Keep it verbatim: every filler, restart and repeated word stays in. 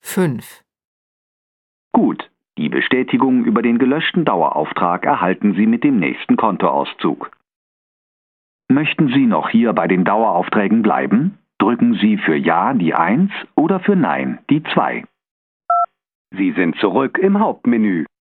fünf. Gut, die Bestätigung über den gelöschten Dauerauftrag erhalten Sie mit dem nächsten Kontoauszug. Möchten Sie noch hier bei den Daueraufträgen bleiben? Drücken Sie für Ja die eins oder für Nein die zwei. Sie sind zurück im Hauptmenü.